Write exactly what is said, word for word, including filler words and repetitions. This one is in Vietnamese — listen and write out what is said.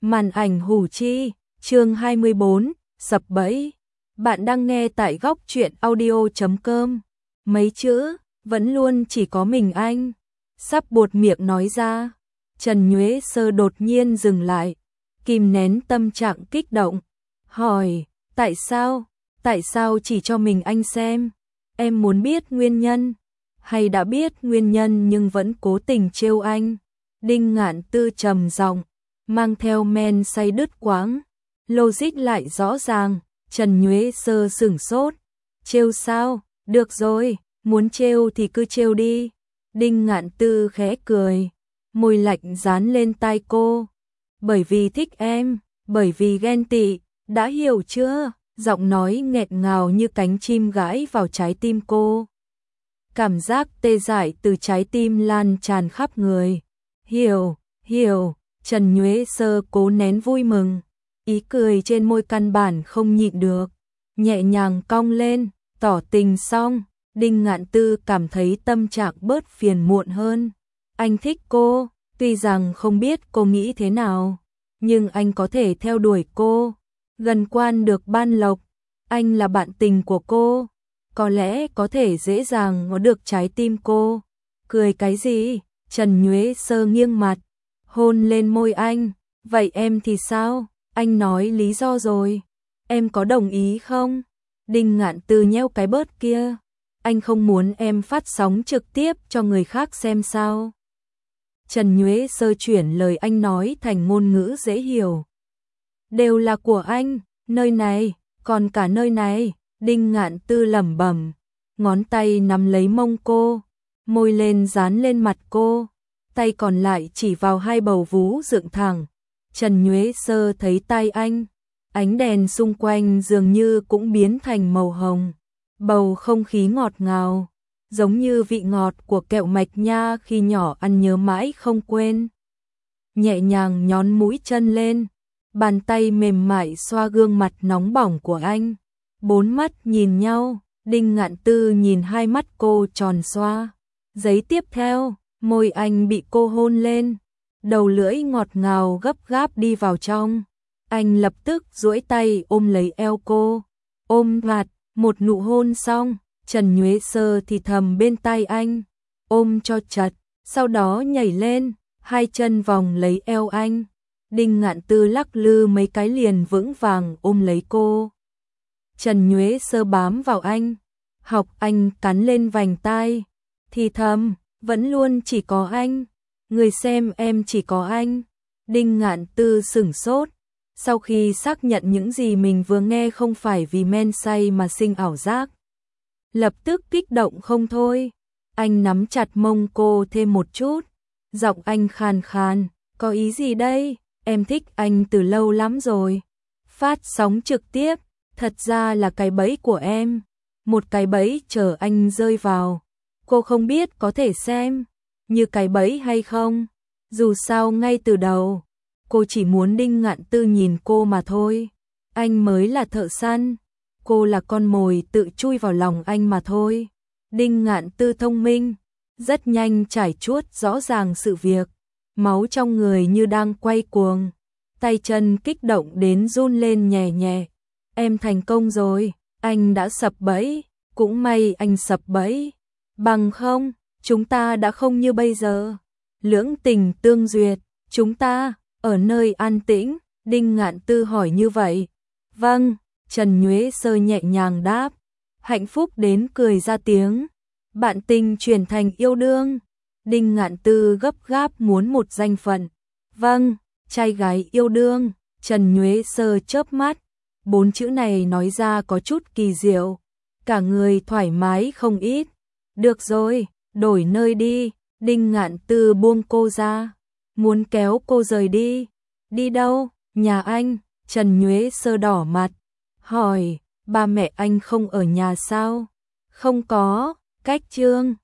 Màn ảnh hủ chi, chương hai mươi bốn, sập bẫy. Bạn đang nghe tại góc truyện audio chấm com. Mấy chữ, vẫn luôn chỉ có mình anh. Sắp buột miệng nói ra. Trần Nhuế Sơ đột nhiên dừng lại, kìm nén tâm trạng kích động. Hỏi, tại sao? Tại sao chỉ cho mình anh xem? Em muốn biết nguyên nhân. Hay đã biết nguyên nhân nhưng vẫn cố tình trêu anh? Đinh Ngạn Tư trầm giọng, mang theo men say đứt quãng. Logic lại rõ ràng. Trần Nhuế Sơ sửng sốt. Trêu sao? Được rồi, muốn trêu thì cứ trêu đi. Đinh Ngạn Tư khẽ cười, môi lạnh dán lên tai cô. Bởi vì thích em, bởi vì ghen tị, đã hiểu chưa? Giọng nói nghẹt ngào như cánh chim gãi vào trái tim cô. Cảm giác tê dại từ trái tim lan tràn khắp người. Hiểu, hiểu. Trần Nhuế Sơ cố nén vui mừng, ý cười trên môi căn bản không nhịn được, nhẹ nhàng cong lên, tỏ tình xong. Đinh Ngạn Tư cảm thấy tâm trạng bớt phiền muộn hơn. Anh thích cô, tuy rằng không biết cô nghĩ thế nào, nhưng anh có thể theo đuổi cô, gần quan được ban lộc. Anh là bạn tình của cô, có lẽ có thể dễ dàng có được trái tim cô. Cười cái gì? Trần Nhuế Sơ nghiêng mặt, hôn lên môi anh. Vậy em thì sao? Anh nói lý do rồi. Em có đồng ý không? Đinh Ngạn Tư nheo cái bớt kia. Anh không muốn em phát sóng trực tiếp cho người khác xem sao? Trần Nhuế Sơ chuyển lời anh nói thành ngôn ngữ dễ hiểu. Đều là của anh, nơi này, còn cả nơi này. Đinh Ngạn Tư lẩm bẩm, ngón tay nắm lấy mông cô, môi lên dán lên mặt cô, tay còn lại chỉ vào hai bầu vú dựng thẳng. Trần Nhuế Sơ thấy tay anh, ánh đèn xung quanh dường như cũng biến thành màu hồng. Bầu không khí ngọt ngào, giống như vị ngọt của kẹo mạch nha khi nhỏ ăn nhớ mãi không quên. Nhẹ nhàng nhón mũi chân lên, bàn tay mềm mại xoa gương mặt nóng bỏng của anh. Bốn mắt nhìn nhau, Đinh Ngạn Tư nhìn hai mắt cô tròn xoa. Giây tiếp theo, môi anh bị cô hôn lên, đầu lưỡi ngọt ngào gấp gáp đi vào trong. Anh lập tức duỗi tay ôm lấy eo cô, ôm vạt. Một nụ hôn xong, Trần Nhuế Sơ thì thầm bên tai anh, ôm cho chặt, sau đó nhảy lên, hai chân vòng lấy eo anh. Đinh Ngạn Tư lắc lư mấy cái liền vững vàng ôm lấy cô. Trần Nhuế Sơ bám vào anh, học anh cắn lên vành tai, thì thầm, vẫn luôn chỉ có anh, người xem em chỉ có anh. Đinh Ngạn Tư sửng sốt. Sau khi xác nhận những gì mình vừa nghe không phải vì men say mà sinh ảo giác, lập tức kích động không thôi. Anh nắm chặt mông cô thêm một chút, giọng anh khàn khàn, có ý gì đây? Em thích anh từ lâu lắm rồi. Phát sóng trực tiếp, thật ra là cái bẫy của em, một cái bẫy chờ anh rơi vào. Cô không biết có thể xem như cái bẫy hay không. Dù sao ngay từ đầu, cô chỉ muốn Đinh Ngạn Tư nhìn cô mà thôi. Anh mới là thợ săn, cô là con mồi tự chui vào lòng anh mà thôi. Đinh Ngạn Tư thông minh, rất nhanh trải chuốt rõ ràng sự việc. Máu trong người như đang quay cuồng, tay chân kích động đến run lên nhẹ nhẹ. Em thành công rồi, anh đã sập bẫy, cũng may anh sập bẫy. Bằng không, chúng ta đã không như bây giờ. Lưỡng tình tương duyệt, chúng ta ở nơi an tĩnh. Đinh Ngạn Tư hỏi như vậy. Vâng, Trần Nhuế Sơ nhẹ nhàng đáp. Hạnh phúc đến cười ra tiếng. Bạn tình chuyển thành yêu đương. Đinh Ngạn Tư gấp gáp muốn một danh phận. Vâng, trai gái yêu đương. Trần Nhuế Sơ chớp mắt. Bốn chữ này nói ra có chút kỳ diệu, cả người thoải mái không ít. Được rồi, đổi nơi đi. Đinh Ngạn Tư buông cô ra, muốn kéo cô rời đi. Đi đâu? Nhà anh. Trần Nhuế Sơ đỏ mặt, hỏi, ba mẹ anh không ở nhà sao? Không có, cách Trương.